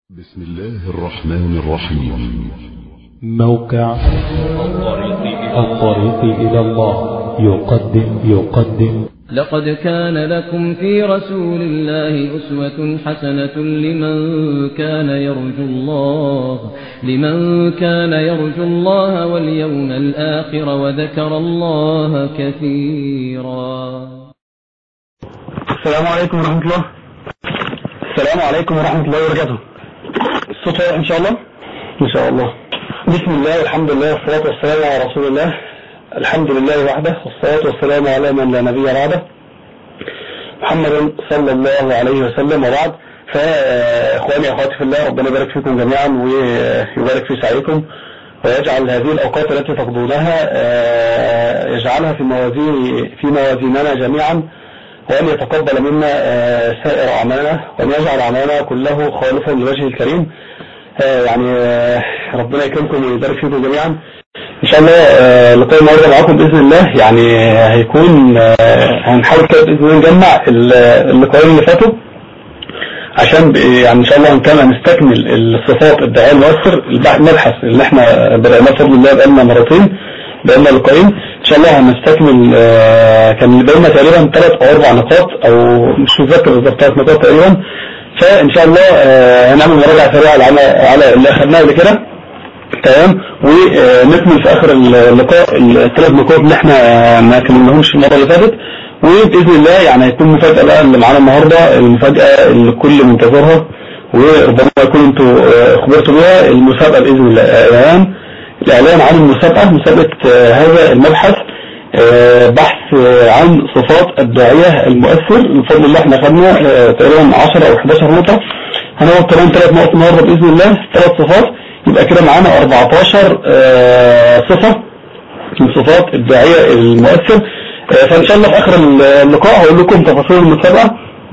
بسم الله الرحمن الرحيم. موقع الطريق إلى الله يقدم لقد كان لكم في رسول الله أسوة حسنة لمن كان يرجو الله واليوم الآخر وذكر الله كثيرا. السلام عليكم ورحمة الله. السلام عليكم ورحمة الله وبركاته. الصوت إن شاء الله. إن شاء الله. بسم الله والحمد لله والصلاة والسلام على رسول الله. الحمد لله وحده والصلاة والسلام على من لا نبي بعده محمد صلى الله عليه وسلم. وبعد، فإخواني أخواتي في الله، ربنا يبارك فيكم جميعا ويبارك في سعيكم، ويجعل هذه الأوقات التي تقضونها يجعلها في موازيننا جميعا، وأن يتقبل منا سائر أعمالنا، وأن يجعل أعمالنا كله خالصا لوجهه الكريم. يعني ربنا يكرمكم ويبارك فيكم جميعا إن شاء الله. لقاء النهارده معاكم بإذن الله يعني هيكون هنحاول كده بإذن الله نجمع اللقاءين اللي فاتوا، عشان يعني إن شاء الله هنستكمل الصفات الداعية المؤثر، المبحث اللي احنا بدأناه بفضل الله بقالنا مرتين، بقالنا لقاءين إن شاء الله هنستكمل. كان بقالنا تقريبا 3 أو 4 نقاط، أو مش متذكر بالظبط 3 نقاط تقريبا. فإن شاء الله هنعمل مراجعة سريعة على اللي أخذناه قبل كده، تمام، ونكمل في آخر اللقاء ال3 نقاط اللي احنا ما كملناهمش المرة اللي فاتت. وبإذن الله يعني هيكون مفاجأة بقى اللي معانا النهاردة، المفاجأة اللي كل منتظرها، وربما يكون انتوا خبرتوا بها، المسابقة بإذن الله. الإعلان عن المسابقة، مسابقة هذا المبحث، بحث عن صفات الداعية المؤثر. بفضل الله احنا خدنا تقريبا 10 أو 11 نقطة، هنقعد كمان 3 نقط النهارده بإذن الله، 3 صفات، يبقى كده معانا 14 صفة من صفات الداعية المؤثر. فإن شاء الله في آخر اللقاء هقول لكم تفاصيل المسابقة،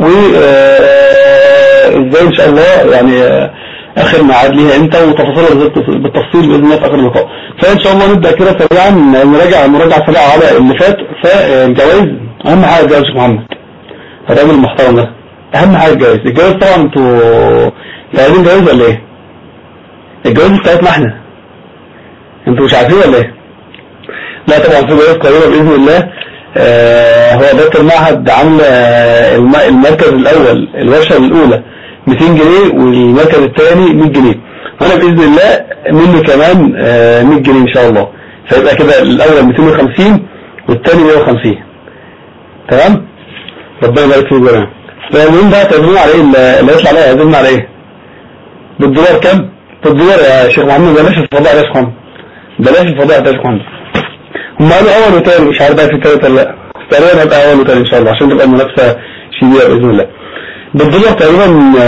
وإزاي إن شاء الله يعني آخر ميعاد ليها امتى، وتفاصيلها بالتفصيل بإذن الله في آخر اللقاء. فإن شاء الله نبدأ كده سريعا، نراجع مراجعة سريعة على اللي فات. فالجوائز أهم حاجة الجوائز يا محمد، الراجل المحترم ده، أهم حاجة الجوائز طبعا. انتوا عايزين جوائز ولا إيه؟ الجوائز بتاعتنا احنا، انتوا مش عارفين ولا إيه؟ لا طبعا في جوائز قريبة بإذن الله. هو إدارة المعهد عاملة المركز الأول، الورشة الأولى 200 جنيه، والمركز الثاني 100 جنيه، وانا باذن الله منه كمان 100 جنيه ان شاء الله. فيبقى كده الاول 250 والثاني 150، تمام. ربنا يبارك فيكم جميعا. فالمهم بقى تعزمون على ايه اللي هيطلع بقى؟ يعزمنا على ايه؟ بالدولار كام؟ بالدولار يا شيخ محمد. بلاش الفضاء يا شيخ محمد، بلاش الفضاء يا شيخ محمد. هم قالوا اول وثاني، مش عارف بقى في ثالث ولا لا، تقريبا هيبقى اول وثاني ان شاء الله، عشان تبقى المنافسه شديده باذن الله. بالدولار تقريبا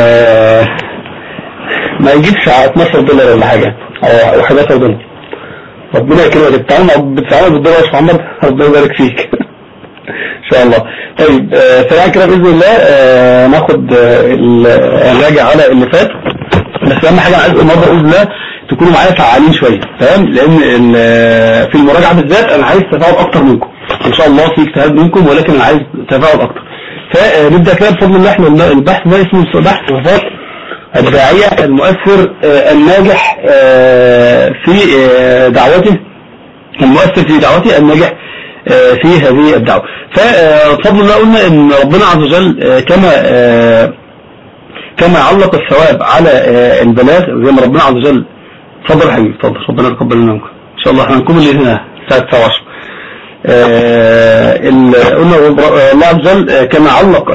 ما يجيبش 12 دولار ولا حاجة، او 11 دولار. ربنا يكرمك، بتتعامل بالدولار يا شيخ محمد، ربنا يبارك فيك ان شاء الله. طيب سريعا كده باذن الله ناخد الراجع على اللي فات. بس اهم حاجه عايز النهارده باذن الله تكونوا معايا فعالين شويه، تمام، لان في المراجعه بالذات انا عايز تفاعل اكتر منكم ان شاء الله، في اجتهاد منكم، ولكن انا عايز تفاعل اكتر. فنبدأ كده بفضل الله. احنا البحث ده اسمه بحث صفات الداعية المؤثر الناجح في دعوته، المؤثر في دعوته، الناجح في هذه الدعوة. فبفضل الله قلنا ان ربنا عز وجل كما علق الثواب على البلاغ، زي ما ربنا عز وجل. اتفضل يا حبيبي، اتفضل، ربنا يتقبل منكم ان شاء الله. احنا هنكمل هنا الساعة 9:10. قلنا الله عز وجل كما علق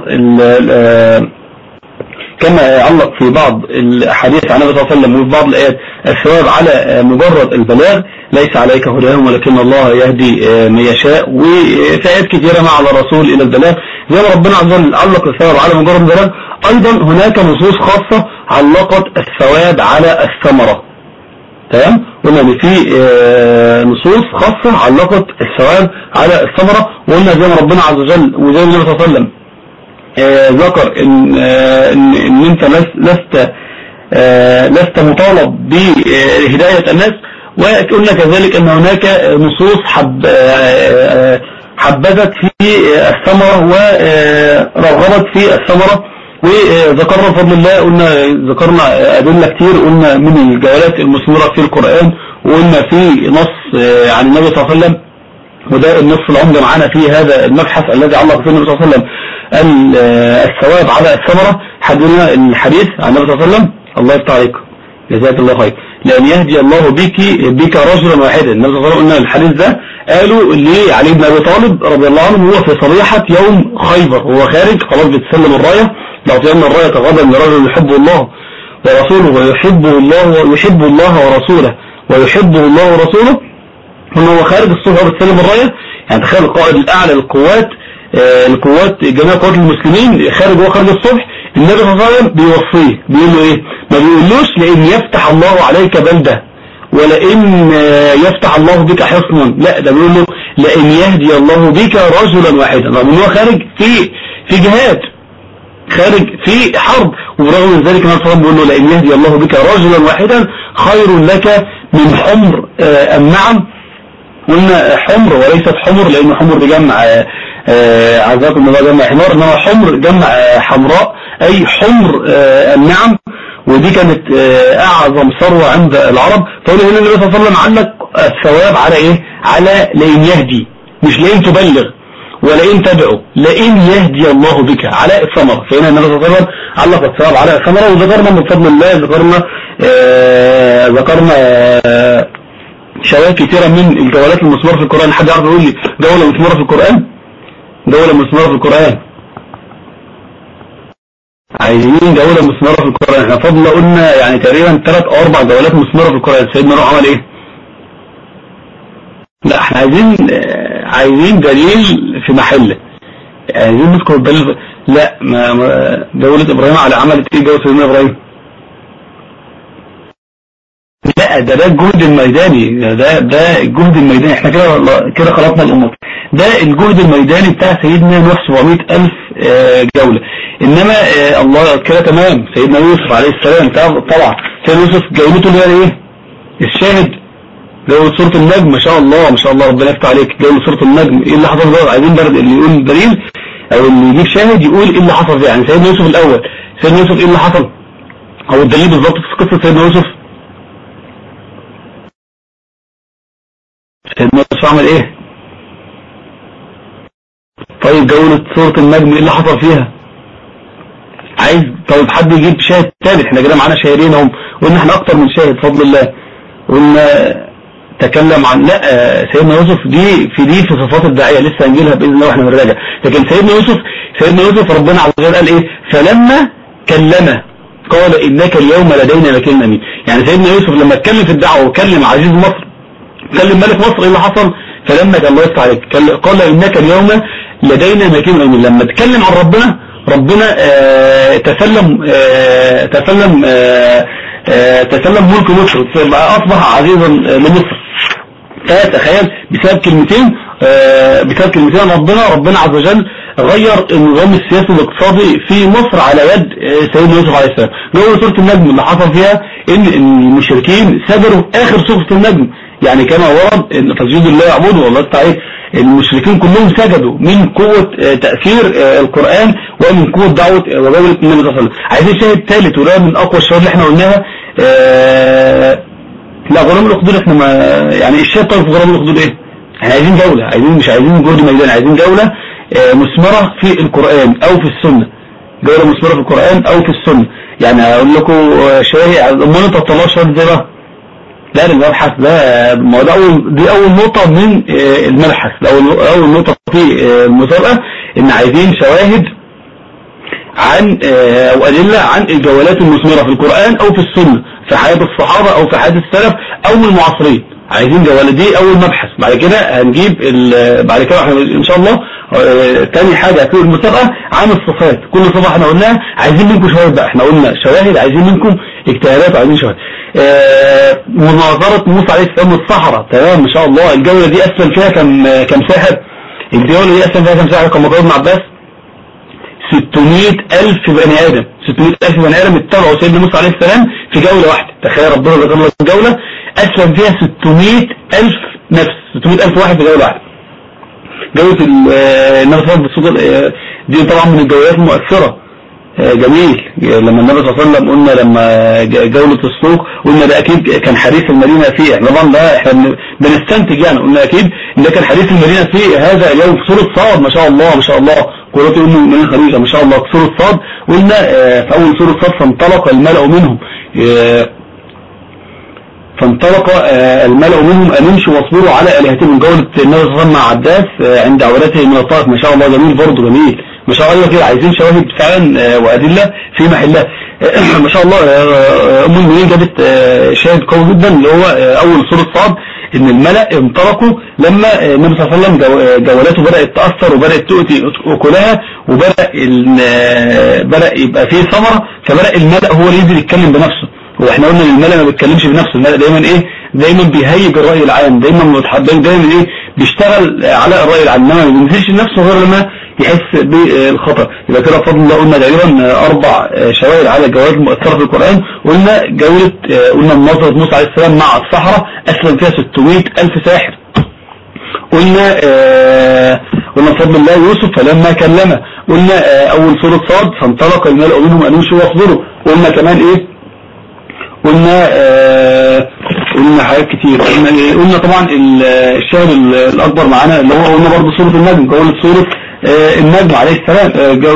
في بعض الحديث عن النبي صلى الله عليه وسلم، وفي بعض الآيات الثواب على مجرد البلاغ، ليس عليك هداهم ولكن الله يهدي من يشاء. وفي آيات كثيرة مع الرسول إلى البلاغ، زي ما ربنا عز وجل علق الثواب على مجرد البلاغ، أيضا هناك نصوص خاصة علقت الثواب على الثمرة، تمام. قلنا ان في نصوص خاصة علقت الثواب على الثمرة، وقلنا زي ما ربنا عز وجل وزي النبي صلى الله عليه وسلم ذكر ان انت لست مطالب بهداية الناس. وقلنا كذلك ان هناك نصوص حبذت في الثمرة ورغبت في الثمرة، وذكرنا بفضل الله ذكرنا أدلة كتير، قلنا من الجولات المثمرة في القرآن، وقلنا في نص عن النبي صلى الله عليه وسلم، وده النص العمدة معانا في هذا المبحث الذي علق فيه النبي صلى الله عليه وسلم الثواب على الثمرة. حدثنا الحديث عن النبي صلى الله عليه وسلم، الله يفتح عليكم جزاك الله خير، لأن يهدي الله بك رجلا واحدا. النبي صلى الله عليه وسلم قلنا الحديث ده قالوا لعلي بن أبي طالب رضي الله عنه، هو في صبيحة يوم خيبر، هو خارج خلاص بتسلم الراية، لأعطينا الراية غدا لرجل يحب الله ورسوله ويحبه الله ورسوله ويحبه الله ورسوله. هو خارج الصبح وبتسلم الراية، يعني تخيل القائد الأعلى للقوات جميع قوات المسلمين خارج، هو خارج الصبح، النبي صلى الله عليه وسلم بيوصيه، بيقول له ايه؟ ما بيقولوش لئن يفتح الله عليك بلدة ولئن يفتح الله بك حصنا، لا ده بيقول له لئن يهدي الله بك رجلا واحدا، رغم ان هو خارج في جهاد، خارج في حرب، ورغم من ذلك النبي صلى الله عليه وسلم بيقول له لئن يهدي الله بك رجلا واحدا خير لك من حمر النعم. قلنا حمر وليست حمر، لأنه حمر بجمع عزاكم الله جمع حمار، انما حمر جمع حمراء، أي حمر النعم، ودي كانت أعظم ثروة عند العرب. فقال هنا النبي صلى الله عليه وسلم علق الثواب على إيه؟ على لئن يهدي، مش لئن تبلغ ولئن تدعو، لئن يهدي الله بك على الثمرة. فهنا النبي صلى الله عليه وسلم علق الثواب على الثمرة. وذكرنا من فضل الله ذكرنا شواهد كثيرة من الجولات المثمرة في القرآن. حد يعرف يقول لي جولة مثمرة في القرآن؟ جولة مثمرة في القرآن، عايزين جولة مثمرة في القرآن. احنا فضل قلنا يعني تقريبا 3 أو 4 جولات مثمرة في القرآن. سيدنا نوح عمل ايه؟ لا احنا عايزين دليل في محله، عايزين نذكر الدليل. لا جولة إبراهيم على عملت ايه جولة سيدنا إبراهيم؟ لا ده الجهد الميداني، ده الجهد الميداني. احنا كده خلطنا الامور. ده الجهد الميداني بتاع سيدنا نوح 700,000 جولة. انما الله كده تمام. سيدنا يوسف عليه السلام طبعا سيدنا يوسف جولته اللي هي ايه؟ الشاهد جولة سورة النجم. ما شاء الله ما شاء الله، ربنا يفتح عليك. جولة سورة النجم ايه اللي حصل ده؟ عايزين اللي يقول دليل او اللي يجيب شاهد يقول ايه اللي حصل ده. يعني سيدنا يوسف الاول، سيدنا يوسف ايه اللي حصل او الدليل بالظبط في قصة سيدنا يوسف؟ سيدنا يوسف عمل ايه؟ طيب جولة سورة النجم ايه اللي حصل فيها؟ عايز طيب حد يجيب شاهد ثالث. احنا كده معانا شاهدين اهم، قلنا احنا اكتر من شاهد بفضل الله. قلنا تكلم عن لا سيدنا يوسف دي في صفات الداعية، لسه هنجيلها باذن الله واحنا بنراجع. لكن سيدنا يوسف ربنا عز وجل قال ايه؟ فلما كلمه قال انك اليوم لدينا مكين امين. يعني سيدنا يوسف لما اتكلم في الدعوه وكلم عزيز مصر، كلم ملك مصر، ايه اللي حصل؟ فلما كان الله يفتح عليك قال انك اليوم لدينا مكين امين. لما اتكلم عن ربنا تسلم ملك مصر، اصبح عزيزا لمصر. فتخيل بسبب كلمتين ربنا عز وجل غير النظام السياسي والاقتصادي في مصر على يد سيدنا يوسف عليه السلام. جوه سورة النجم اللي حصل فيها ان المشركين سجدوا اخر سورة النجم، يعني كما ورد ان تسجيد الله يعبده والله تعالى. المشركين كلهم سجدوا من قوة تأثير القرآن ومن قوة دعوة وجولة النبي صلى الله عليه وسلم. عايزين شاهد ثالث، وده من اقوى الشواهد اللي احنا قلناها. لا غرام الأخدود احنا ما يعني الشاهد طيب في غرام الأخدود ايه؟ احنا عايزين جولة، مش عايزين جهد ميدان، عايزين جولة مثمرة في القرآن او في السنة. جولة مثمرة في القرآن او في السنة. يعني اقول لكم شاهد امال انت تطلعوا شاهد زي ده؟ لا المبحث ده دي اول نقطة من المبحث، اول نقطة في المسابقة ان عايزين شواهد عن او ادلة عن الجولات المثمرة في القرآن او في السنة، في حياة الصحابة او في حياة السلف او من المعاصرين. عايزين جولة، دي اول مبحث. بعد كده هنجيب بعد كده احنا ان شاء الله تاني حاجة في المسابقة عن الصفات. كل صفة احنا قلناها عايزين منكم شواهد بقى. احنا قلنا شواهد، عايزين منكم اجتهادات وعايزين شواهد. مناظرة موسى عليه السلام والصحراء، تمام ما شاء الله. الجولة دي اسلم فيها كم ساحر؟ الجولة دي اسلم فيها كم ساحر كما قال ابن عباس؟ 600,000 بني آدم. 600,000 بني آدم اتبعوا سيدنا موسى عليه السلام في جولة واحدة. تخيل ربنا ذكر لك الجولة أسلم فيها 600,000 نفس، 600,000 واحد في جولة واحدة. جولة النبي صلى الله عليه وسلم دي طبعا من الجولات المؤثرة. جميل. لما النبي صلى الله عليه وسلم قلنا لما جولة السوق قلنا ده اكيد كان حديث المدينة فيه، طبعا ده احنا بنستنتج يعني، قلنا اكيد ان ده كان حديث المدينة فيه هذا اليوم في سورة صاد. ما شاء الله ما شاء الله، قرات ام المؤمنين خديجة ما شاء الله في سورة صاد. قلنا في اول سورة صاد فانطلق الملأ منهم ان يمشوا واصبروا على الهتهم. جولة النبي صلى الله عليه وسلم مع عباس عند عورته من الطائف ما شاء الله جميل برضه جميل ما شاء الله كده. عايزين شواهد فعلا وادله في محلها ما شاء الله. ام المؤمنين جابت شاهد قوي جدا اللي هو اول سورة صاد ان الملأ انطلقوا لما النبي صلى الله عليه وسلم جولاته بدأت تأثر وبدأت تؤتي اكلها وبدأ يبقى فيه ثمرة، فبدأ الملأ هو اللي ينزل يتكلم بنفسه. واحنا قلنا ان الملأ ما بيتكلمش بنفسه، الملأ دايما دايما بيهيج الرأي العام، دايما بيشتغل على الرأي العام، ما بينزلش نفسه غير لما يحس بالخطر. يبقى كده بفضل الله قلنا تقريبا 4 شواهد على الجولات المؤثرة في القرآن. قلنا قلنا مناظرة موسى عليه السلام مع السحرة أسلم فيها 600,000 ساحر. قلنا بفضل الله يوسف فلما كلمه. قلنا أول سورة صاد فانطلق الملأ منهم أن يمشوا واصبروا. قلنا كمان قلنا حاجات كتير. قلنا طبعا الشاهد الأكبر معانا اللي هو قلنا برضه سورة النجم، قولت سورة النجم عليه السلام،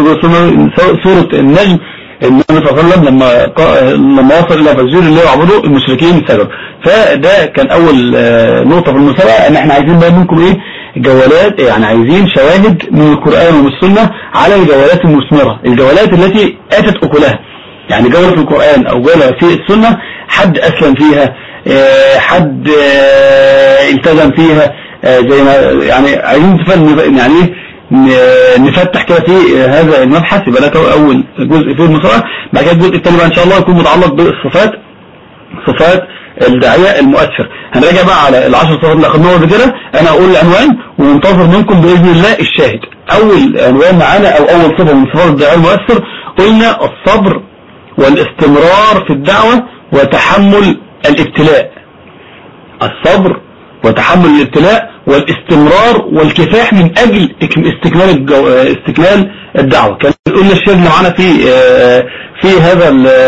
سورة النجم النبي صلى الله عليه وسلم لما وصل إلى فجر الله يعبدوا المشركين سجدوا. فده كان أول نقطة في المسابقة ان احنا عايزين بقى منكم جولات، يعني عايزين شواهد من القرآن ومن السنة على الجولات المثمرة، الجولات التي آتت أكلها. يعني جولة في القرآن أو جولة في السنة حد أسلم فيها، حد التزم فيها، زي ما يعني عايزين يعني نفتح كده في هذا المبحث. يبقى ده أول جزء في المسابقة. بعد كده الجزء الثاني بقى إن شاء الله يكون متعلق بالصفات، صفات الداعية المؤثر. هنراجع بقى على ال10 صفات اللي أخذناها قبل كده. أنا أقول العنوان ومنتظر منكم بإذن الله الشاهد. أول عنوان معانا أو أول صفة من صفات الداعية المؤثر قلنا الصبر والاستمرار في الدعوة وتحمل الابتلاء. الصبر وتحمل الابتلاء والاستمرار والكفاح من أجل استكمال الدعوة. كان قلنا الشيء اللي معانا في هذا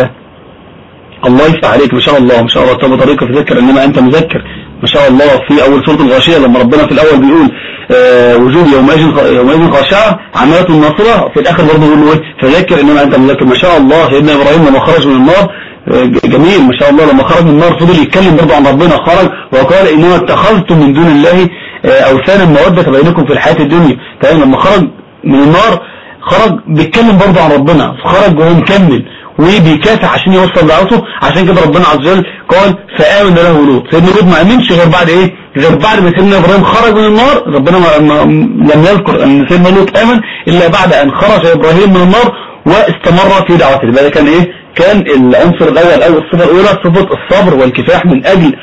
الله يفتح عليك ما شاء الله ما شاء الله. طب طريقة في ذكر انما انت مذكر ما شاء الله. في اول سورة الغاشية لما ربنا في الاول بيقول وجود يومئذ خاشعة عمالة الناصرة، في الاخر برضه بيقول له فذكر انما انت مذكر. ما شاء الله. سيدنا ابراهيم لما خرج من النار جميل ما شاء الله، لما خرج من النار فضل يتكلم برضه عن ربنا، خرج وقال انما اتخذتم من دون الله اوثانا مودة بينكم في الحياة الدنيا. تمام. لما خرج من النار خرج بيتكلم برضه عن ربنا، خرج وهو مكمل وبيكافح عشان يوصل دعوته. عشان كده ربنا عز وجل قال فآمن له لوط. سيدنا لوط ما امنش غير بعد غير بعد ما سيدنا ابراهيم خرج من النار. ربنا لم يذكر ان سيدنا لوط امن الا بعد ان خرج ابراهيم من النار واستمر في دعوته. يبقى كان كان العنصر الاول او الصفه الاولى صفه الصبر والكفاح من اجل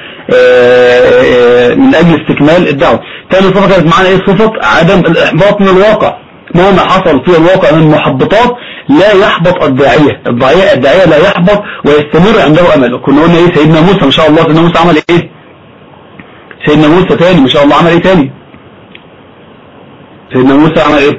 استكمال الدعوه. ثاني صفه كانت معانا صفه عدم الاحباط من الواقع. مهما حصل في الواقع من محبطات لا يحبط الداعية لا يحبط ويستمر عنده أمل. كنا قلنا سيدنا موسى ما شاء الله. سيدنا موسى عمل سيدنا موسى تاني ما شاء الله عمل تاني؟ سيدنا موسى عمل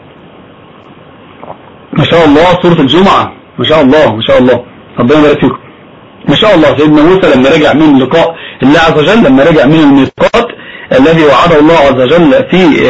ما شاء الله سورة الجمعة ما شاء الله ما شاء الله. ربنا يبارك فيكم ما شاء الله. سيدنا موسى لما رجع من لقاء الله عز وجل، لما رجع من الميقات الذي وعده الله عز وجل فيه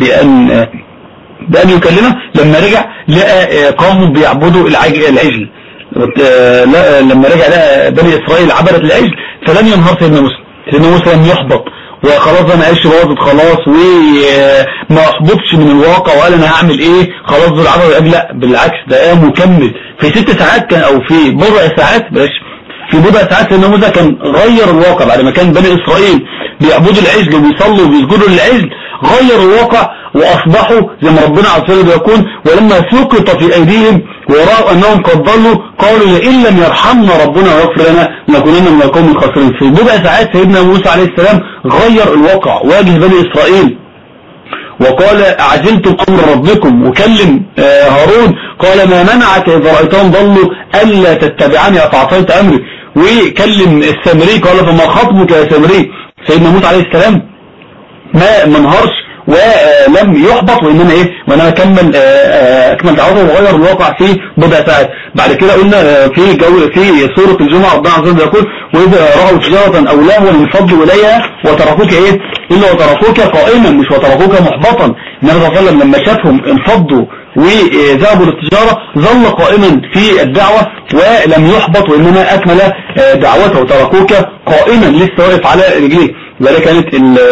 بأن يكلمه، لما رجع لقى قوم بيعبدوا العجل. لما رجع لقى بني إسرائيل عبدت العجل فلم ينهار سيدنا موسى. سيدنا موسى لم يحبط وخلاص انا عايش باظت خلاص وما احبطش من الواقع وقال انا هعمل خلاص دول عبدوا العجل. لا بالعكس ده قام وكمل في 6 ساعات كان او في بضع ساعات في بضع ساعات سيدنا موسى كان غير الواقع. بعد ما كان بني إسرائيل بيعبدوا العجل وبيصلوا وبيسجدوا للعجل غير الواقع وأصبحوا زي ما ربنا عز وجل بيكون ولما سقط في أيديهم ورأوا أنهم قد ضلوا قالوا لئن لم يرحمنا ربنا ويغفر لنا لنكونن من القوم الخاسرين. في بضع ساعات سيدنا موسى عليه السلام غير الواقع، واجه بني إسرائيل وقال أعجلتم أمر ربكم، وكلم هارون قال ما منعك إذا رأيتهم ضلوا ألا تتبعني أفعصيت أمري، وكلم السامري قال فما خطبك يا سامري. سيدنا موسى عليه السلام ما منهرش ولم يحبط، وإنما إيه، وإنما أكمل دعوته وغير الواقع في بضع ساعات. بعد كده قلنا في سورة الجمعة ربنا عز وجل يقول وإذا رأوا تجارة أو لهوا انفضوا إليها وتركوك إيه إلا وتركوك قائما، مش وتركوك محبطا. النبي صلى الله عليه وسلم لما شافهم انفضوا وذهبوا للتجارة ظل قائما في الدعوة ولم يحبط، وإنما أكمل دعوته وتركوك قائما لسه واقف على رجليه. وده كانت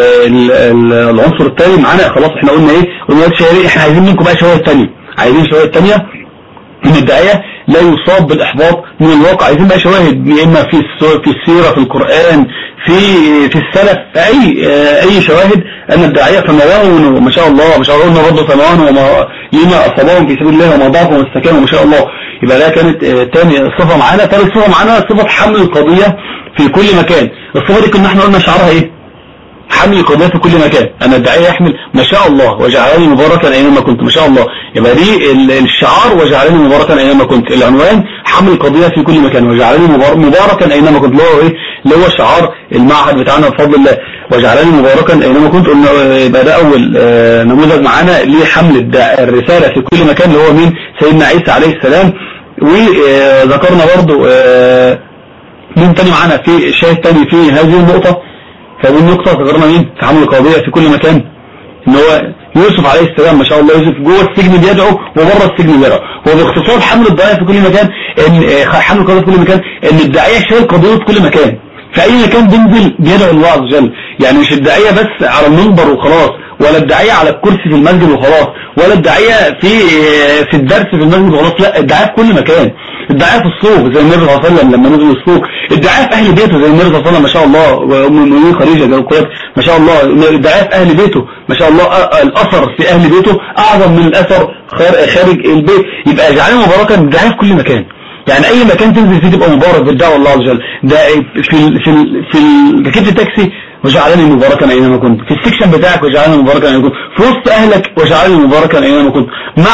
العنصر الثاني معانا. خلاص احنا قلنا ايه، قلنا احنا عايزين منكم بقى شوية تانية، عايزين شوية تانية ان الداعية لا يصاب بالاحباط من الواقع. عايزين بقى شواهد، يا اما في السيرة، في القرآن، في السلف، اي شواهد ان الداعية فمواهن ما شاء الله، ما شاء الله قلنا برضه فمواهن لما اصابهم في سبيل الله وما ضعفوا واستكانوا ما شاء الله. يبقى ده كانت تاني صفة معانا. ثالث صفة معانا صفة حمل القضية في كل مكان. الصفة دي كنا احنا قلنا شعارها ايه؟ حمل القضية في كل مكان. أنا الداعية يحمل ما شاء الله وجعلني مباركا أينما كنت، ما شاء الله. يبقى دي الشعار وجعلني مباركا أينما كنت. العنوان حمل القضية في كل مكان وجعلني مباركا أينما كنت، اللي هو إيه، اللي هو شعار المعهد بتاعنا بفضل الله، وجعلني مباركا أينما كنت. قلنا يبقى ده أول نموذج معانا لحمل الرسالة في كل مكان، اللي هو مين؟ سيدنا عيسى عليه السلام. وذكرنا برضو مين تاني معانا في شاهد تاني في هذه النقطة. فهذه النقطة ذكرنا مين في حمل القضية في كل مكان، ان هو يوسف عليه السلام ما شاء الله. يوسف جوه السجن بيدعو وبره السجن بيدعو. هو باختصار حمل الداعية في كل مكان، ان حمل القضية في كل مكان، ان الداعية شايل قضية في كل مكان، في اي مكان بينزل بيدعو الله عز وجل. يعني مش الداعية بس على المنبر وخلاص، ولا الداعية على الكرسي في المسجد وخلاص، ولا الداعية في الدرس في المسجد وخلاص، لا، الداعية في كل مكان. الداعية في السوق زي النبي صلى الله عليه وسلم لما نزل السوق، الداعية في أهل بيته زي النبي صلى الله عليه وسلم ما شاء الله، وأم المؤمنين خديجة ما شاء الله. الداعية في أهل بيته ما شاء الله، الأثر في أهل بيته أعظم من الأثر خارج البيت. يبقى جعلنا مباركا الداعية في كل مكان. يعني أي مكان تنزل فيه تبقى مبارك بالدعوة الله عز وجل. ده في ركبت التاكسي وجعلني مباركا أينما كنت، في السكشن بتاعك وجعلني مباركا أينما كنت، في وسط أهلك وجعلني مباركا أينما كنت،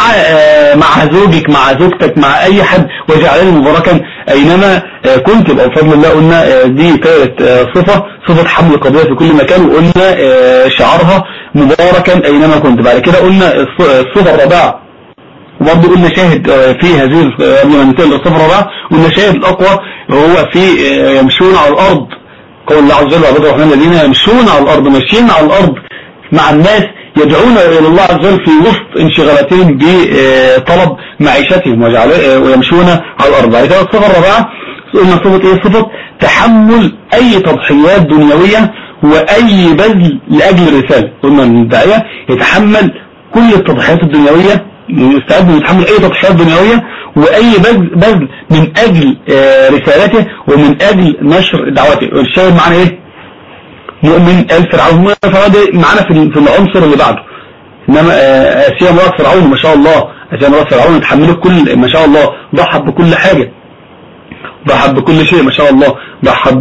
مع زوجك، مع زوجتك، مع أي حد وجعلني مباركا أينما كنت. يبقى بفضل الله قلنا دي ثالث صفة حمل القضية في كل مكان، وقلنا شعارها مباركا أينما كنت. بعد كده قلنا الصفة الرابعة، وبرضه قلنا شاهد في هذه قبل ما ننتقل للصفة الرابعة، قلنا شاهد الأقوى وهو في يمشون على الأرض. قول الله عز وجل وعباد الرحمن الذين يمشون على الأرض، ماشيين على الأرض مع الناس، يدعون إلى الله عز وجل في وسط انشغالاتهم بطلب معيشتهم ويمشون على الأرض. بعد كده الصفة الرابعة قلنا صفة ايه؟ صفة تحمل أي تضحيات دنيوية وأي بذل لأجل الرسالة. قلنا أن الداعية يتحمل كل التضحيات الدنيوية، يستعد أن يتحمل أي تضحيات دنيوية وأي بذل من أجل رسالته ومن أجل نشر دعوته. الشاهد معنا إيه؟ مؤمن آل فرعون. معنا في العنصر اللي بعده، إنما آسيا امرأة فرعون ما شاء الله، آسيا امرأة فرعون اتحملت كل ما شاء الله، ضحت بكل حاجة، ضحت بكل شيء ما شاء الله، ضحت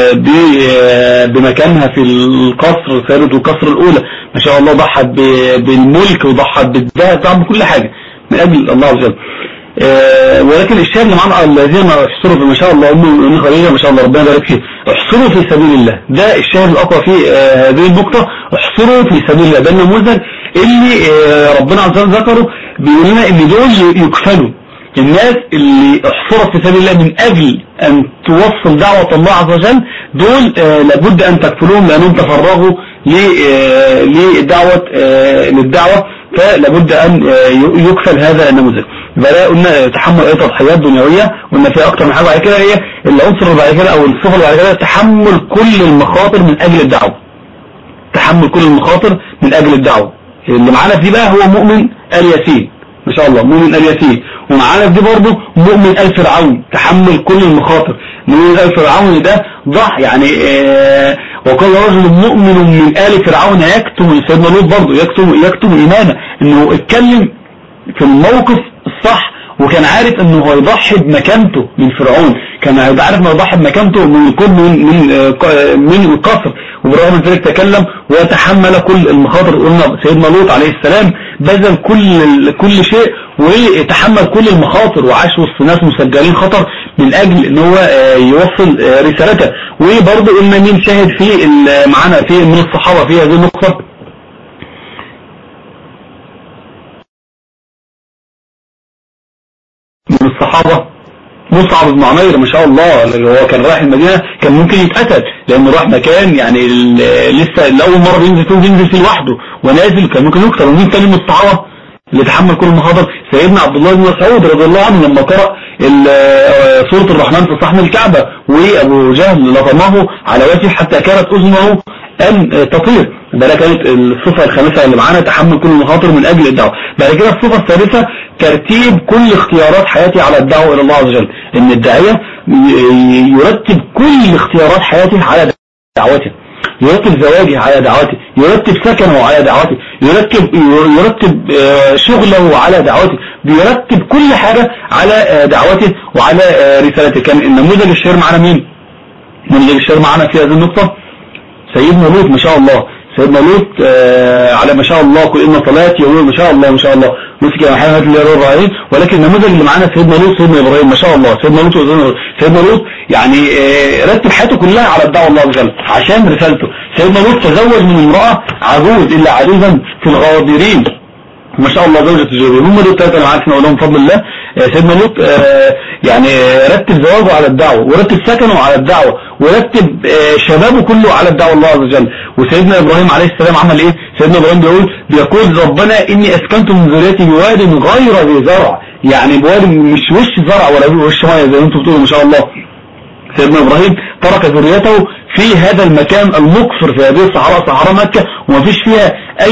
بمكانها في القصر، سيرة القصر الأولى ما شاء الله، ضحت بالملك وضحت بالذهب، ضحت بكل حاجة من أجل الله عز وجل. ولكن الشاهد اللي معنا الذين احصروا في ما شاء الله أم خديجة ما شاء الله ربنا يبارك فيه، احصروا في سبيل الله. ده الشاهد الأقوى في هذه النقطة، احصروا في سبيل الله. ده النموذج اللي ربنا عز وجل ذكره، بيقول لنا ان دول يكفلوا. الناس اللي احصرت في سبيل الله من أجل أن توصل دعوة الله عز وجل، دول لابد أن تكفلوهم لأنهم تفرغوا للدعوة، فلابد أن يكفل هذا النموذج. يبقى قلنا تحمل أي تضحيات دنيوية، قلنا فيها أكتر من حاجة. بعد كده هي العنصر اللي بعد كده أو الصفة اللي بعد كده تحمل كل المخاطر من أجل الدعوة. تحمل كل المخاطر من أجل الدعوة. اللي معانا في بقى هو مؤمن آل ياسين ما شاء الله، مؤمن آل ياسين. ومعانا في دي برضه مؤمن آل فرعون، تحمل كل المخاطر. مؤمن آل فرعون ده ضح يعني وقال رجل مؤمن من آل فرعون يكتم، سيدنا لوط برضه يكتم إيمانه، انه اتكلم في الموقف الصح، وكان عارف انه هو يضحي بمكانته من فرعون، كان عارف انه يضحي بمكانته من كل من القصر، وبرغم من ذلك تكلم وتحمل كل المخاطر. قلنا سيدنا لوط عليه السلام بذل كل شيء وتحمل كل المخاطر، وعاش وسط ناس مسجلين خطر من اجل ان هو يوصل رسالته. وبرضه قلنا مين شاهد في معانا في من الصحابة في هذه النقطة، من الصحابة مصعب بن عمير ما شاء الله، هو كان رايح المدينة كان ممكن يتقتل لأنه راح مكان يعني لسه لأول مرة بينزل فيه لوحده ونازل، كان ممكن يقتل. ومين تاني من الصحابة اللي تحمل كل المخاطر؟ سيدنا عبد الله بن مسعود رضي الله عنه لما قرأ سورة الرحمن في صحن الكعبة وأبو جهل لطمه على وجهه حتى كانت أذنه أن تطير. ده كانت الصفة الخامسة اللي معانا، تحمل كل المخاطر من أجل الدعوة. بعد كده الصفة الثالثة ترتيب كل اختيارات حياتي على الدعوة إلى الله عز وجل، إن الداعية يرتب كل اختيارات حياته على دعوته، يرتب زواجه على دعوته، يرتب سكنه على دعوته، يرتب شغله على دعوته، بيرتب كل حاجة على دعوته وعلى رسالته. كان النموذج الشهير معنا مين؟ النموذج الشهير معنا في هذه النقطة سيدنا لوط ما شاء الله. سيدنا لوط على ما شاء الله كل إن صلاتي يقول ما شاء الله ما شاء الله مسك محمد اللي يرى الرعيين. ولكن النموذج اللي معنا سيدنا لوط سيدنا إبراهيم ما شاء الله. سيدنا لوط يعني رتب حياته كلها على الدعوة الله عز وجل عشان رسالته. سيدنا لوط تزوج من امرأة عجوز إلا عجوزا في الغابرين ما شاء الله زوجة الجبريل. هم دول الثلاثة اللي معانا لهم بفضل الله. سيدنا لوط يعني رتب زواجه على الدعوة، ورتب سكنه على الدعوة، ورتب شبابه كله على الدعوة الله عز وجل. وسيدنا إبراهيم عليه السلام عمل ايه؟ سيدنا إبراهيم بيقول ربنا إني أسكنت من ذريتي بواد غير ذي زرع، يعني بواد مش وش زرع ولا وش ميه زي ما انتم بتقولوا ما شاء الله. سيدنا إبراهيم ترك ذريته في هذا المكان المقفر في هذه الصحراء، صحراء مكة، وما فيش فيها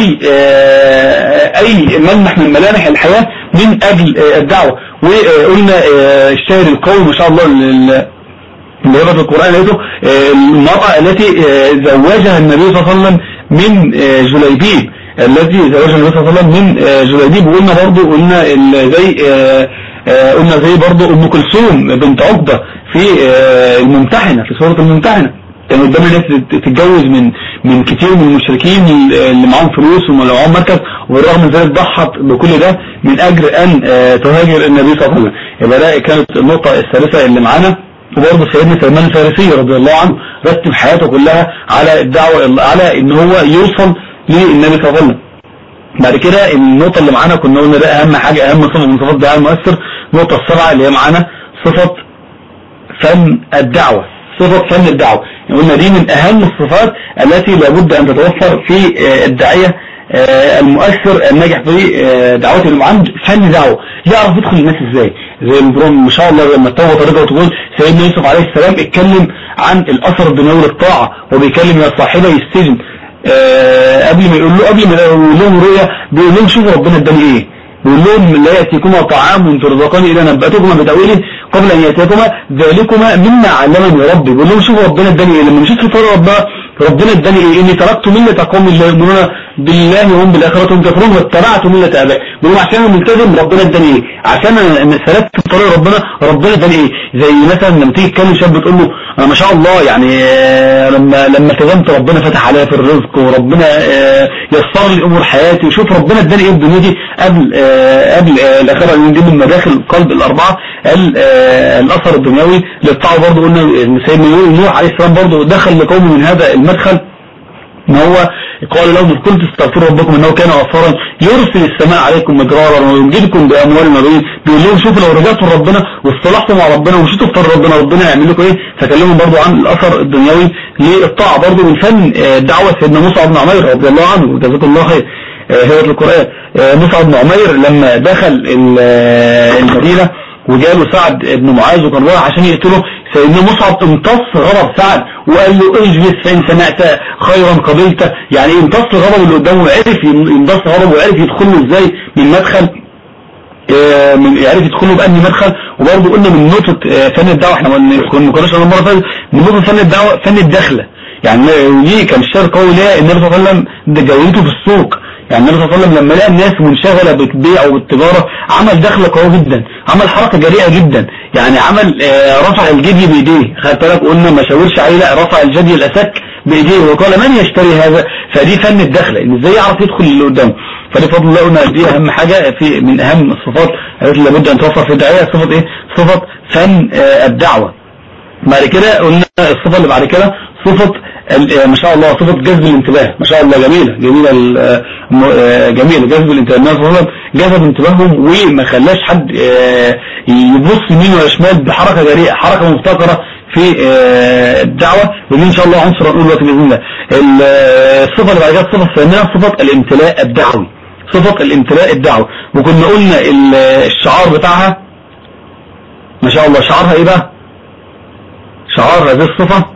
أي ملمح من ملامح الحياة من أجل الدعوة. وقلنا الشاعر القوي ما شاء الله اللي يقرأ في القرآن لقيته المرأة التي زوجها النبي صلى الله عليه وسلم من جليبيب، التي زوجها النبي صلى الله عليه وسلم من جليبيب. وقلنا برضو قلنا زي برضو أم كلثوم بنت عقبة في الممتحنة، في سورة الممتحنة، كان قدام الناس تتجوز من كتير من المشركين اللي معاهم فلوس ومعاهم مركز، وبالرغم من ذلك ضحت بكل ده من اجل ان تهاجر النبي صلى الله عليه وسلم. يبقى ده كانت النقطة الثالثة اللي معانا. وبرضه سيدنا سلمان الفارسي رضي الله عنه رتب حياته كلها على الدعوة، على ان هو يوصل للنبي صلى الله عليه وسلم. بعد كده النقطة اللي معانا كنا قلنا ده اهم حاجة، اهم صفة من صفات الدعاء المؤثر. النقطة السابعة اللي هي معانا صفة فن الدعوة. صفة فن الدعوة قلنا دي من اهم الصفات التي لابد ان تتوفر في الداعية المؤثر الناجح في دعوته. اللي عنده فن دعوة يعرف يدخل الناس ازاي، زي ما شاء الله لما التوبة طريقة وتقول سيدنا يوسف عليه السلام اتكلم عن الاثر الدنيوي للطاعة، وبيكلم يا صاحبي السجن قبل ما يقول لهم رؤيا بيقول لهم شوفوا ربنا اداني ايه، بيقول لهم لا يأتيكما طعام ترزقان إذا نبأتكما بتأويله قبل أن يأتيكما ذلكما مما علمني ربي. بيقول لهم شوفوا ربنا اداني ايه، لما مشيت في طريق ربنا اداني ايه، اني تركت ملة قوم لا يؤمنون بالله وهم بالآخرة هم كافرون واتبعت ملة آبائي. بيقول لهم عشان انا ملتزم ربنا اداني ايه، عشان انا سلكت في طريق ربنا اداني ايه. زي مثلا لما تيجي تكلم شاب بتقول له انا ما شاء الله يعني لما التزمت ربنا فتح عليا في الرزق، وربنا يسر لي امور حياتي، وشوف ربنا اداني ايه الدنيا دي قبل الاخره. اللي دي من مداخل القلب الاربعه الاثر الدنيوي للطاعه. برضه قلنا سيدنا نوح عليه السلام برضه دخل لقومه من هذا المدخل، ما هو قال لهم قلت استغفروا ربكم انه كان غفارا يرسل السماء عليكم مدرارا ويمددكم باموال وبنين. بيقول لهم شوفوا لو رجعتوا لربنا واصطلحتوا مع ربنا ومشيتوا في طريق ربنا يعمل لكم ايه. فكلمهم برضو عن الاثر الدنيوي للطاعه. برضو من فن الدعوه سيدنا مصعب بن عمير رضي الله عنه وجزاكم الله خير هي القرآن. مصعب بن عمير لما دخل المدينه وجاله سعد بن معاذ وكان رايح عشان يقتله، سيدنا مصعب امتص غضب سعد وقال له اجلس فإن سمعت خيرا قبلته. يعني امتص غضب اللي قدامه، عرف يمتص غضبه وعرف يدخله ازاي من مدخل، يعرف يدخله بأني مدخل. وبرضه قلنا من نقطة فن الدعوة احنا ما كناش المرة فاتت من نقطة فن الدعوة فن الدخلة. يعني دي كان الشعر قوي ليها النبي صلى الله عليه وسلم جولته في السوق. يعني النبي صلى الله عليه وسلم لما لقى الناس منشغلة بالبيع وبالتجارة عمل دخلة قوية جدا، عمل حركة جريئة جدا. يعني عمل رفع الجدي بإيديه، خدت بالك قلنا ما شاورش عليه، لا رفع الجدي الأسك بإيديه وقال من يشتري هذا. فدي فن الدخلة، ان ازاي يعرف يدخل اللي قدامه. فدي فضل الله قلنا دي اهم حاجة في من اهم الصفات التي لابد ان توفر في الدعاية. صفة ايه؟ صفة فن الدعوة. بعد كده قلنا الصفة اللي بعد كده صفة ما شاء الله صفة جذب الانتباه، ما شاء الله جميلة جميلة جذب الانتباه. الناس صلى جذب انتباههم وما خلاش حد يبص يمين ولا شمال بحركة جريئة، حركة مبتكرة في الدعوة، ودي ان شاء الله عنصر نقول دلوقتي باذن الله. الصفة اللي بعد كده الصفة الثانية صفة الامتلاء الدعوي، صفة الامتلاء الدعوي. وكنا قلنا الشعار بتاعها ما شاء الله، شعارها ايه بقى؟ شعار هذه الصفة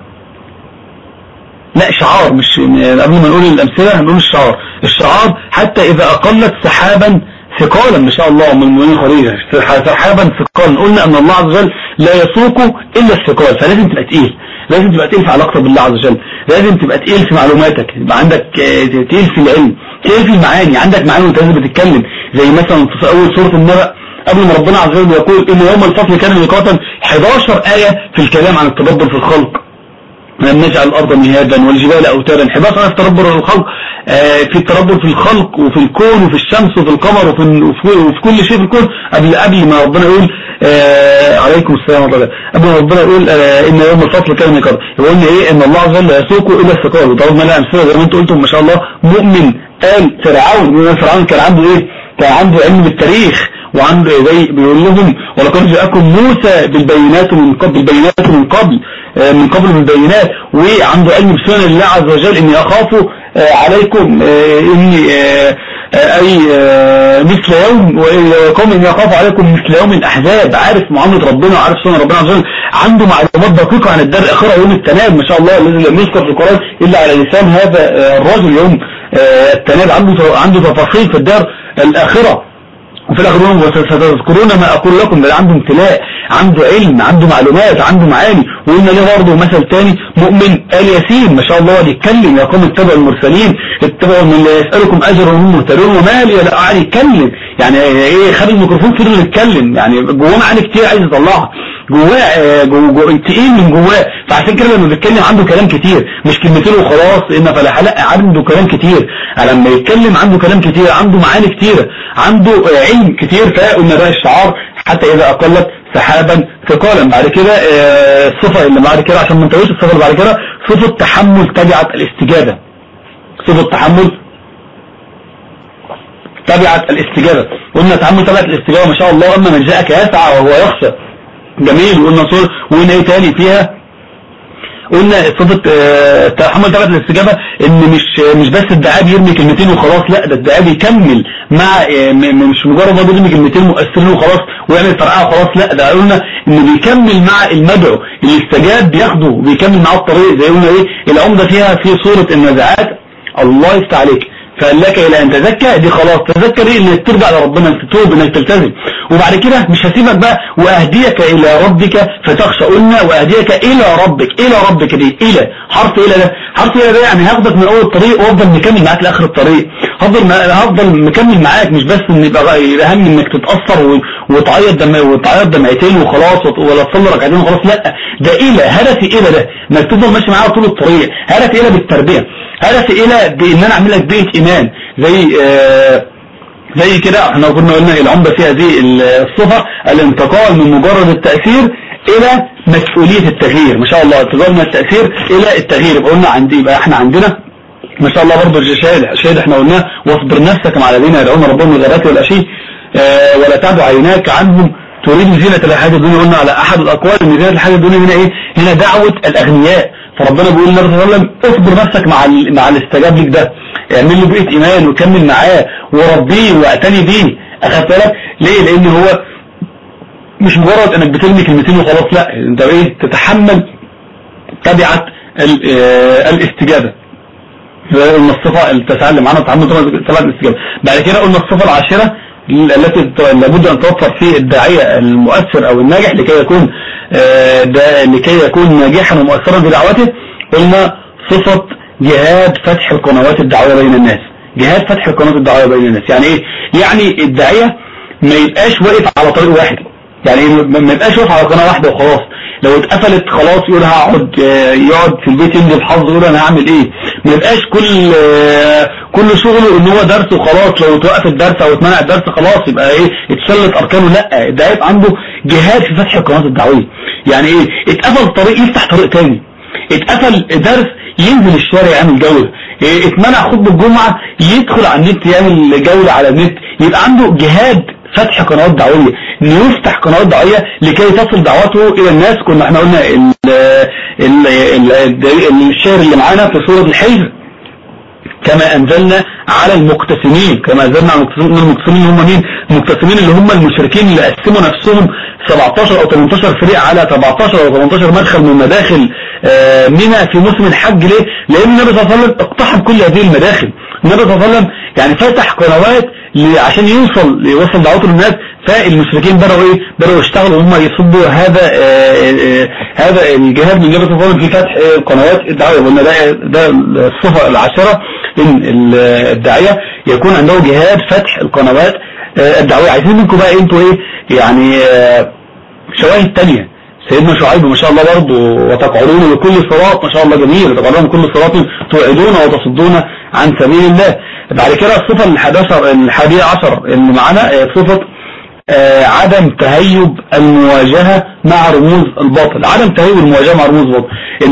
لا شعار مش قبل ما نقول الامثلة هنقول الشعار حتى اذا اقلت سحابا ثقالا ما شاء الله من المؤمنين خريجة سحابا ثقالا. قلنا ان الله عز وجل لا يسوق الا الثقال، فلازم تبقى تقيل، لازم تبقى تقيل في علاقتك بالله عز وجل، لازم تبقى تقيل في معلوماتك، يبقى عندك تقيل في العلم، تقيل في المعاني، عندك معاني وانت لازم بتتكلم. زي مثلا في اول سورة النبأ قبل ما ربنا عز وجل يقول ان يوم الفصل كان ميقاتا 11 آية في الكلام عن التدبر في الخلق. لم نجعل الأرض مهادا والجبال أوتادا، 11 آية في التدبر الخلق، في التدبر في الخلق وفي الكون وفي الشمس وفي القمر وفي كل شيء في الكون قبل ما ربنا يقول عليكم السلام ورحمة الله، قبل ما ربنا يقول ان يوم الفصل كان ميقاتا. يقول لنا ايه؟ ان الله عز وجل يسوق الى الثقال. وضربنا لها امثله زي ما انتم قلتم ما شاء الله. مؤمن قال فرعون كان عنده ايه؟ كان عنده علم بالتاريخ، وعنده زي بيقول لهم ولقد جاءكم موسى بالبينات من قبل بالبينات، وعنده علم بسنن الله عز وجل اني اخاف عليكم اني اي مثل يوم وقوم اني اخاف عليكم مثل يوم الاحزاب. عارف معامله ربنا وعارف سنن ربنا عز وجل، عنده معلومات دقيقه عن الدار الاخره يوم التناد ما شاء الله الذي لم يذكر في القران الا على لسان هذا الرجل. يوم التناد عنده تفاصيل في الدار الاخره. وفي الآخر يوم وستذكرون ما أقول لكم. ده عنده امتلاء، عنده علم، عنده معلومات، عنده معاني. وقلنا ليه برضه مثل تاني مؤمن آل ياسين ما شاء الله يتكلم يا قوم اتبعوا المرسلين اتبعوا من لا يسألكم أجر وهم مهتدون وما لي لا قاعد يتكلم. يعني ايه خد الميكروفون فضل يتكلم، يعني جواه معاني كتير عايز يطلعها، جواه تقيل من جواه. فعشان كده لما بيتكلم عنده كلام كتير مش كلمتين وخلاص ان فلاح، لا عنده كلام كتير. لما يتكلم عنده كلام كتير، عنده معاني كتير، عنده علم كتير. فقلنا بقى الشعار حتى اذا اقلت سحابا ثقالا. بعد كده الصفة اللي بعد كده عشان ما نتوهش، الصفة اللي بعد كده صفة تحمل تبعة الاستجابة. صفة تحمل تبعة الاستجابة. قلنا تحمل تبعة الاستجابة ما شاء الله اما من جاءك يسعى وهو يخشى. جميل. وقلنا ايه تاني فيها؟ قلنا صفة تحمل تبعة الاستجابة ان مش بس الدعاء بيرمي كلمتين وخلاص، لا ده الدعاء بيكمل مع مش مجرد ما بيرمي كلمتين مؤثرين وخلاص ويعمل فرقعه وخلاص، لا ده قلنا ان بيكمل مع المدعو اللي استجاب بياخده وبيكمل معاه الطريق. زي قلنا ايه العمدة فيها في سورة النازعات الله يفتح عليك فلك الى ان تزكى. دي خلاص تزكى دي انك ترجع لربنا، انك تتوب، انك تلتزم. وبعد كده مش هسيبك بقى واهديك الى ربك فتخشى. قلنا واهديك الى ربك دي الى حرف الى ده يعني هاخدك من اول الطريق وافضل مكمل معاك لاخر الطريق. هفضل مكمل معاك، مش بس ان يبقى اهم انك تتاثر وتعيط دمعتين وخلاص ولا تصلي ركعتين وخلاص، لا ده الى هدفي الى ده انك تفضل ماشي معايا طول الطريق. هدفي الى بالتربيه، هدفي الى بان انا اعمل لك بيئه ايمان. زي كده احنا كنا قلنا العمدة في هذه الصفة الانتقال من مجرد التأثير الى مسؤولية التغيير. ما شاء الله انتقال من التأثير الى التغيير. يبقى قلنا يبقى احنا عندنا ما شاء الله برضه الشاهد احنا قلناه واصبر نفسك مع الذين يدعون ربهم بالغداة والعشي ولا تعد عيناك عنهم تريد زينة الحياة الدنيا. قلنا على احد الاقوال ان زينة الحياة الدنيا هنا ايه؟ هنا دعوة الاغنياء. فربنا بيقول للنبي صلى الله عليه وسلم اصبر نفسك مع الاستجاب لك ده، اعمل له بيئة ايمان وكمل معاه وربيه واعتني بيه. اخدت بالك ليه؟ لان هو مش مجرد انك بترمي كلمتين وخلاص، لا انت ايه تتحمل تبعة الاستجابة. قلنا الصفة التسعة اللي معانا تحمل تبعة الاستجابة. بعد كده قلنا الصفة العاشرة التي لابد ان توفر في الداعية المؤثر او الناجح لكي يكون ناجحا ومؤثرا في دعوته. قلنا صفة جهاد فتح القنوات الدعوية بين الناس. جهاد فتح القنوات الدعوية بين الناس يعني ايه؟ يعني الداعية ما يبقاش واقف على طريق واحد، يعني ما يبقاش واقف على قناة واحدة وخلاص. لو اتقفلت خلاص يقول يقعد في البيت ينزل حظ يقول انا هعمل ايه. ما يبقاش كل شغله ان هو درس وخلاص. لو توقف الدرس او اتمنع الدرس خلاص يبقى ايه اتشلت اركانه. لا ده يبقى عنده جهاد في فتح القنوات الدعوية. يعني ايه؟ اتقفل طريق يفتح طريق تاني، اتقفل درس ينزل الشارع يعمل جولة، اتمنع خطبة الجمعة يدخل على النت يعمل جولة على النت، يبقى عنده جهاد فتح قنوات دعوية، انه يفتح قنوات دعوية لكي تصل دعوته الى الناس. كنا احنا قلنا الشعر اللي معانا في سورة الحجر كما انزلنا على المقتسمين، كما انزلنا على المقتسمين هم مين؟ المقتسمين اللي هم المشركين اللي قسموا نفسهم 17 او 18 فريق على 17 او 18 مدخل من مداخل منى في موسم الحج. ليه؟ لان النبي صلى الله عليه وسلم اقتحم كل هذه المداخل. النبي صلى الله عليه وسلم يعني فتح قنوات عشان يوصل دعوته للناس، فالمشركين بدأوا يشتغلوا هم يصدوا هذا الجهاد من النبي صلى الله عليه وسلم في فتح قنوات الدعوة. قلنا ده الصفة العاشرة ان الداعية يكون عنده جهاد فتح القنوات الدعوية. عايزين منكم بقى انتوا ايه يعني شواهد تانية. سيدنا شعيب ما شاء الله برضه وتقعدون بكل صراط، ما شاء الله جميل، تقعدون بكل صراط توعدون وتصدون عن سبيل الله. بعد كده الصفة الحادية عشر اللي معانا صفة عدم تهيب المواجهة مع رموز الباطل. عدم تهيب المواجهة مع رموز الباطل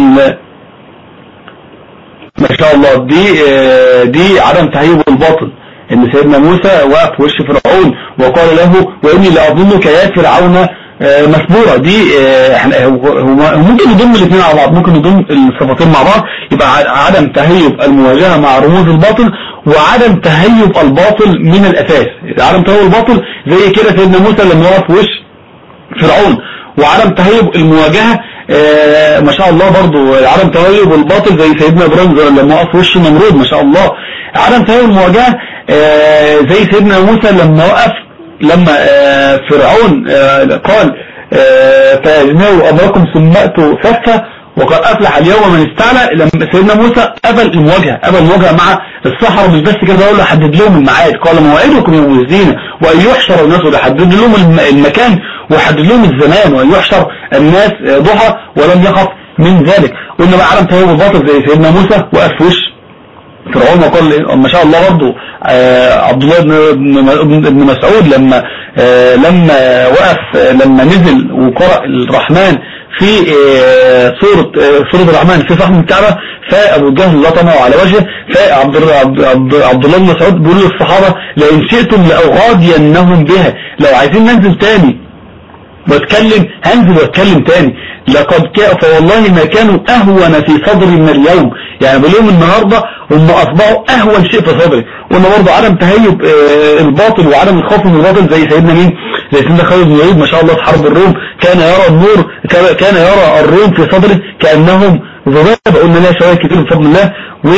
ما شاء الله دي عدم تهيب الباطل. ان سيدنا موسى وقف وش فرعون وقال له واني لأظنك يا فرعون مسبورة. دي احنا ممكن نضم الاثنين مع بعض، ممكن نضم الصفتين مع بعض، يبقى عدم تهيب المواجهة مع رموز الباطل وعدم تهيب الباطل من الاساس. عدم تهيب الباطل زي كده سيدنا موسى لما وقف وش فرعون، وعدم تهيب المواجهة ما شاء الله برضو عدم تهيب الباطل زي سيدنا ابراهيم لما وقف وش نمرود ما شاء الله. عدم تهيب المواجهة زي سيدنا موسى لما فرعون قال فأجنوا أمركم ثم أتوا صفا وقد أفلح اليوم من استعلى. لما سيدنا موسى قبل المواجهة مع السحرة، مش بس كده يقول له حدد لهم الميعاد، قال موعدكم يوم الزينة وأن يحشر الناس، وحدد لهم المكان وحدد لهم الزمان وأن يحشر الناس ضحى ولم يخف من ذلك. قلنا بقى عدم تهيب الباطل زي سيدنا موسى وقف وش فرعون وقال ما شاء الله برضه عبد الله بن مسعود لما نزل وقرأ الرحمن في سورة الرحمن في صحن الكعبة، فأبو جهل لطمه على وجهه، فعبد الله بن مسعود بيقول للصحابة لئن شئتم لأغادينهم بها، لو عايزين ننزل تاني واتكلم هنزل واتكلم تاني، لقد فوالله ما كانوا أهون في صدري من اليوم. يعني باليوم النهاردة هم أصبحوا أهون شيء في صدري. وأنا برضه عدم تهيب الباطل وعدم الخوف من الباطل زي سيدنا مين؟ زي سيدنا خالد بن الوليد ما شاء الله في حرب الروم، كان يرى النور، كان يرى الروم في صدره كأنهم ذباب. قلنا لها شوية كتير بفضل الله. و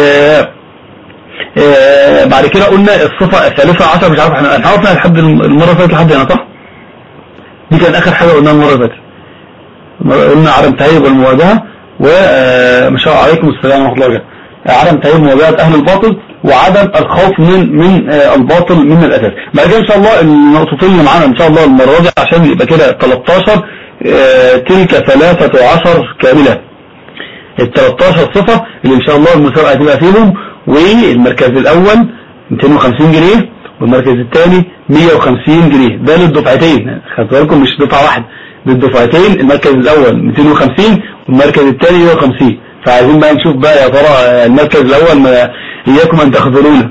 بعد كده قلنا الصفة الثالثة عشر، مش عارف احنا عرفنا لحد المرة اللي فاتت لحد هنا صح؟ دي كان آخر حاجة قلناها المرة اللي فاتت. قلنا عدم تهيب المواجهة وما شاء الله عليكم السلام ورحمة الله وبركاته. عدم تهيب مواجهة أهل الباطل وعدم الخوف من الباطل من الأساس. بعد كده إن شاء الله النقطتين اللي معانا إن شاء الله المرة دي عشان يبقى كده 13 تلك 13 كاملة. ال 13 صفة اللي إن شاء الله المسابقة هتبقى فيهم. والمركز الأول 250 جنيه والمركز الثاني 150 جنيه. ده للدفعتين، خدوا بالكم مش دفعة واحدة، للدفعتين. المركز الأول 250 والمركز الثاني 150. فعايزين بقى نشوف بقى يا ترى المركز الأول إياكم أن تخذلونا.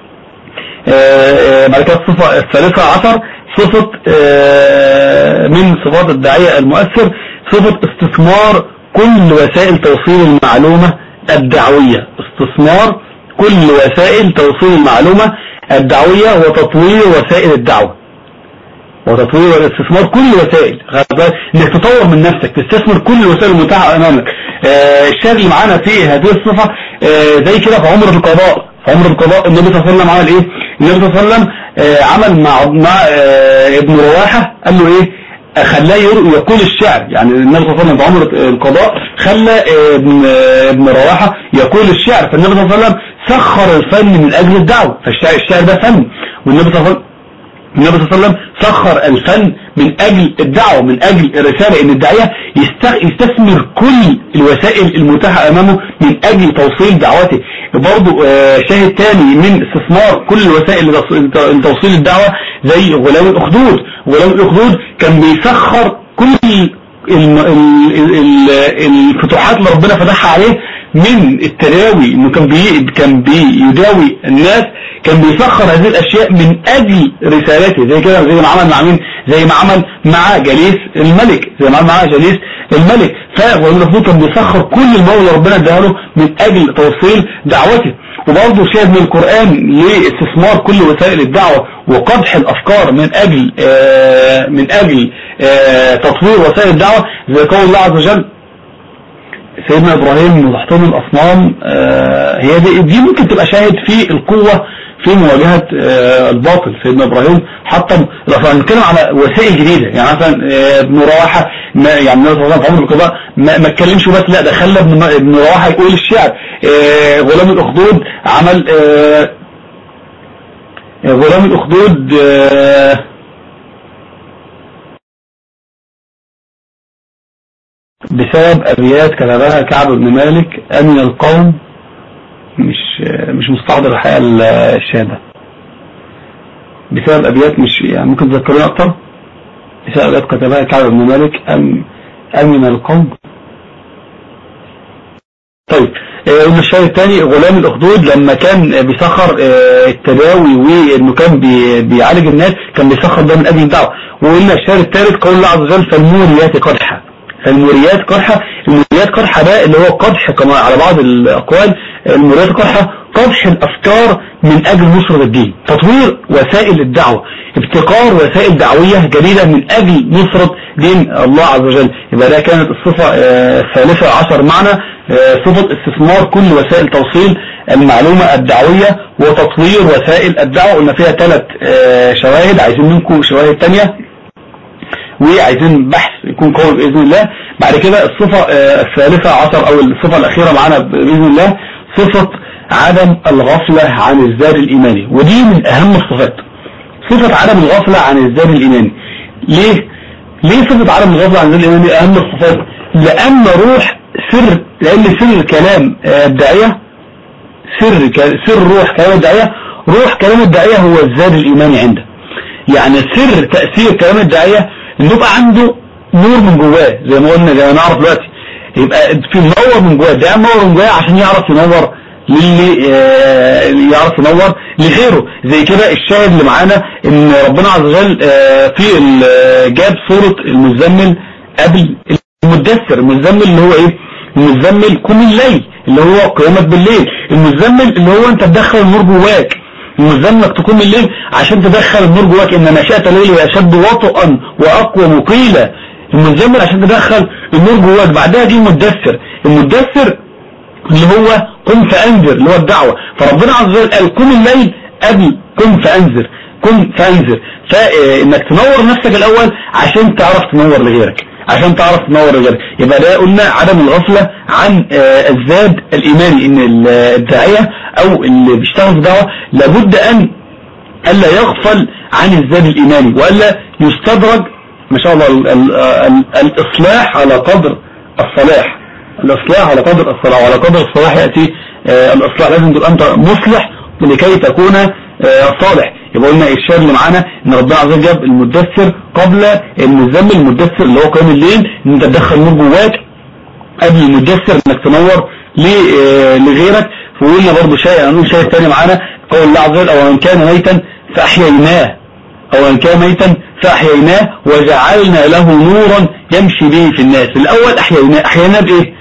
بعد كده الصفة الثالثة عشر صفة من صفات الداعية المؤثر، صفة استثمار كل وسائل توصيل المعلومة الدعوية. استثمار كل وسائل توصيل المعلومة الدعوية وتطوير وسائل الدعوة، وتطوير واستثمار كل وسائل، انك تطور من نفسك، تستثمر كل الوسائل المتاحة امامك. الشاهد اللي معانا في هذه الصفة زي كده في عمرة القضاء. في عمرة القضاء النبي صلى الله عليه وسلم عمل ايه؟ النبي صلى الله عليه وسلم عمل مع ابن رواحة، قال له ايه؟ خلاه يقول الشعر. يعني النبي صلى الله عليه وسلم في عمرة القضاء خلى ابن رواحة يقول الشعر. فالنبي صلى الله عليه وسلم سخر الفن من اجل الدعوة، فالشعر ده فن. والنبي صلى الله عليه وسلم سخر الفن من اجل الدعوة، من اجل الرسالة، ان الداعية يستثمر كل الوسائل المتاحة امامه من اجل توصيل دعوته. برضو شاهد تاني من استثمار كل الوسائل لتوصيل الدعوة زي غلام الاخدود. غلام الاخدود كان بيسخر كل الفتوحات اللي ربنا فتحها عليه من التداوي انه كان بيداوي الناس، كان بيسخر هذه الاشياء من اجل رسالته، زي كده زي ما عمل مع مين؟ زي ما عمل مع جليس الملك، فغلام الأخدود كان بيسخر كل المولى ربنا اداها له من اجل توصيل دعوته. وبرضه شاهد من القرآن لاستثمار كل وسائل الدعوة وقدح الافكار من اجل تطوير وسائل الدعوة، زي قول الله عز وجل سيدنا إبراهيم وتحطيم الأصنام. هي دي ممكن تبقى شاهد في القوة في مواجهة الباطل. سيدنا إبراهيم حطم الأصنام. نتكلم على وسائل جديدة، يعني مثلا ابن رواحة يعني النبي صلى الله عليه وسلم في عمر القضاء ما اتكلمش بس، لا ده خلى ابن رواحة يقول الشعر. غلام الأخدود عمل غلام الأخدود بسبب أبيات كتبها كعب بن مالك أمن القوم، مش مستحضر الحقيقة الشهادة، بسبب أبيات مش يعني ممكن تذكروني أكتر. بسبب أبيات كتبها كعب بن مالك أمن القوم. طيب الشاهد الثاني غلام الأخدود لما كان بيسخر التداوي وإنه كان بيعالج الناس، كان بيسخر ده من أجل الدعوة. وقلنا الشاهد الثالث قول الله عز وجل فالموريات قدحا. الموريات قدحا ده اللي هو قدح كما على بعض الأقوال. الموريات قدحا قدح الأفكار من أجل نصرة الدين، تطوير وسائل الدعوة، ابتكار وسائل دعوية جديدة من أجل نصرة دين الله عز وجل. يبقى ده كانت الصفة الثالثة عشر معنا، صفة استثمار كل وسائل توصيل المعلومة الدعوية وتطوير وسائل الدعوة. قلنا فيها 3 شواهد، عايزين منكم شواهد تانية وعايزين بحث يكون قوي بإذن الله. بعد كده الصفة الثالثة عشر أو الصفة الأخيرة معنا بإذن الله صفة عدم الغفلة عن الزاد الإيماني، ودي من أهم الصفات، صفة عدم الغفلة عن الزاد الإيماني. ليه صفة عدم الغفلة عن الزاد الإيماني أهم الصفات؟ لأن لأن سر كلام الداعية، سر روح كلام الداعية، روح كلام الداعية هو الزاد الإيماني عنده. يعني سر تأثير كلام الداعية انه يبقى عنده نور من جواه، زي ما قلنا زي ما نعرف دلوقتي، يبقى في منور من جواه. ده منور من جواه عشان يعرف ينور يعرف ينور لغيره. زي كده الشاهد اللي معانا ان ربنا عز وجل جاب صورة المزمل قبل المدثر. المزمل اللي هو ايه؟ المزمل قم الليل اللي هو قيامك بالليل. المزمل اللي هو انت تدخل النور جواك. المزمل تقوم الليل عشان تدخل النور جواك، ان نشأت الليل اشد وطئا واقوى مقيلا. المزمل عشان تدخل النور جواك. بعدها دي المدثر اللي هو قم فانذر اللي هو الدعوة. فربنا عز وجل قال قم الليل قبل قم فانذر. فانك تنور نفسك الاول عشان تعرف تنور لغيرك، يبقى ده قلنا عدم الغفلة عن الزاد الإيماني، ان الداعية او اللي بيشتغل في دعوة لابد ان الا يغفل عن الزاد الإيماني، والا يستدرج ما شاء الله الإصلاح على قدر الصلاح. وعلى قدر الصلاح يأتي الإصلاح. لازم تبقى انت مصلح لكي تكون صالح. يبقى قلنا الشاهد اللي معانا ان ربنا عز وجل جاب المدثر قبل المزمل. المدثر اللي هو قيام الليل، ان انت تدخل نور جواك قبل المدثر انك تنور لغيرك. فقلنا برضه هنقول شيء ثاني معانا قول الله عز وجل او ان كان ميتا فاحييناه وجعلنا له نورا يمشي به في الناس. الاول احييناه بايه؟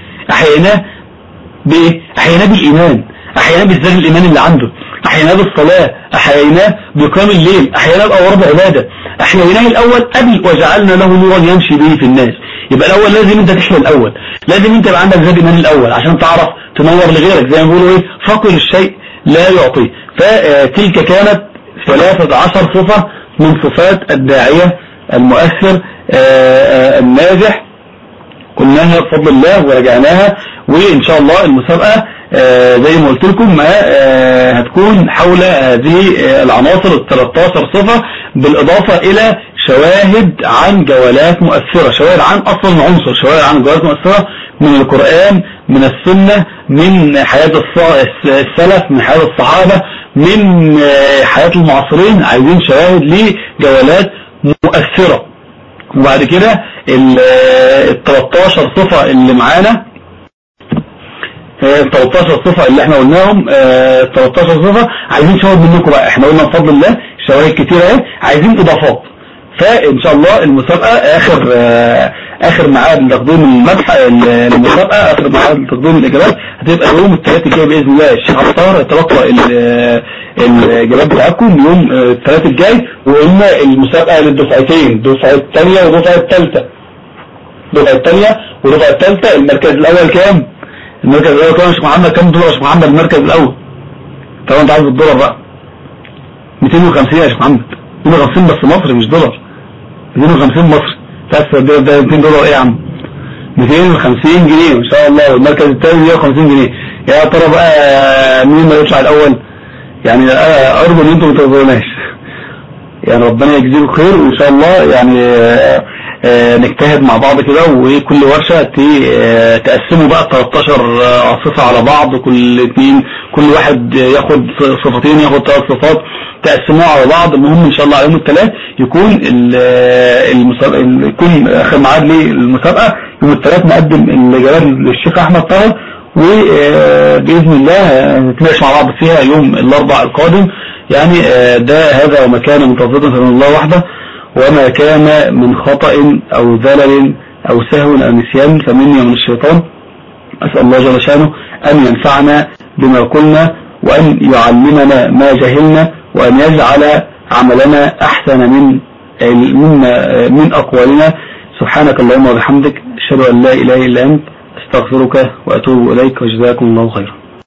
احييناه بالايمان، احييناه بالزاد الايمان اللي عنده، احييناه بالصلاة، احييناه بقيام الليل، احييناه بأوراد عبادة. احييناه الاول قبل وجعلنا له نورا يمشي به في الناس. يبقى الاول لازم انت تحيي الاول، لازم انت يبقى عندك زاد ايمان الاول عشان تعرف تنور لغيرك. زي ما بيقولوا ايه؟ فقر الشيء لا يعطيه. فتلك كانت 13 صفة من صفات الداعية المؤثر الناجح، قلناها بفضل الله ورجعناها. وإن شاء الله المسابقة زي ما قلت لكم هتكون حول هذه العناصر 13 صفة، بالإضافة إلى شواهد عن جولات مؤثرة، شواهد عن أصل العنصر، شواهد عن جولات مؤثرة من القرآن، من السنة، من حياة السلف، من حياة الصحابة، من حياة المعاصرين. عايزين شواهد لجولات مؤثرة. وبعد كده ال 13 صفة اللي معانا 13 صفة اللي احنا قلناهم 13 صفة عايزين شواهد منكم بقى. احنا قلنا بفضل الله شواهد كتيرة اهي، عايزين اضافات. فان شاء الله المسابقة اخر ميعاد لتقديم المسابقة، اخر ميعاد لتقديم الاجابات هتبقى يوم الثلاث الجاي باذن الله. الشيخ عطار يتلقى الاجابات بتاعتكم يوم الثلاث الجاي. وقلنا المسابقة للدفعتين، الدفعة الثانية والدفعة الثالثة. الدفعة الثانية والدفعة الثالثة المركز الاول كام؟ المركز الاول كام يا شيخ محمد؟ كام دولار يا شيخ محمد المركز الاول؟ طبعا انت عايز الدولار بقى 250 يا شيخ محمد، 250 بس مصري مش دولار، 250 مصري. بس ده 200 دولار ايه يا عم؟ 250 جنيه ان شاء الله. والمركز الثاني 150 جنيه. يا ترى بقى مين اللي يطلع الاول؟ يعني ارجو ان انتم ما تغزوناش، يعني ربنا يجزيكم خير. وان شاء الله يعني نجتهد مع بعض كده، وكل ورشة تقسموا بقى 13 صفة على بعض، كل واحد ياخد صفتين، ياخد 3 صفات، تقسموها على بعض. المهم ان شاء الله يوم الثلاث يكون يكون اخر ميعاد للمسابقة يوم الثلاث. نقدم الاجابات للشيخ احمد طاهر، وباذن الله نتناقش مع بعض فيها يوم الاربعاء القادم. يعني هذا وما كان من توفيق فمن الله وحده، وما كان من خطأ أو زلل أو سهو أو نسيان فمني ومن الشيطان. أسأل الله جل شانه أن ينفعنا بما قلنا، وأن يعلمنا ما جهلنا، وأن يجعل عملنا أحسن من أقوالنا. سبحانك اللهم وبحمدك، أشهد أن لا إله إلا أنت، أستغفرك وأتوب إليك، وجزاكم الله خيرا.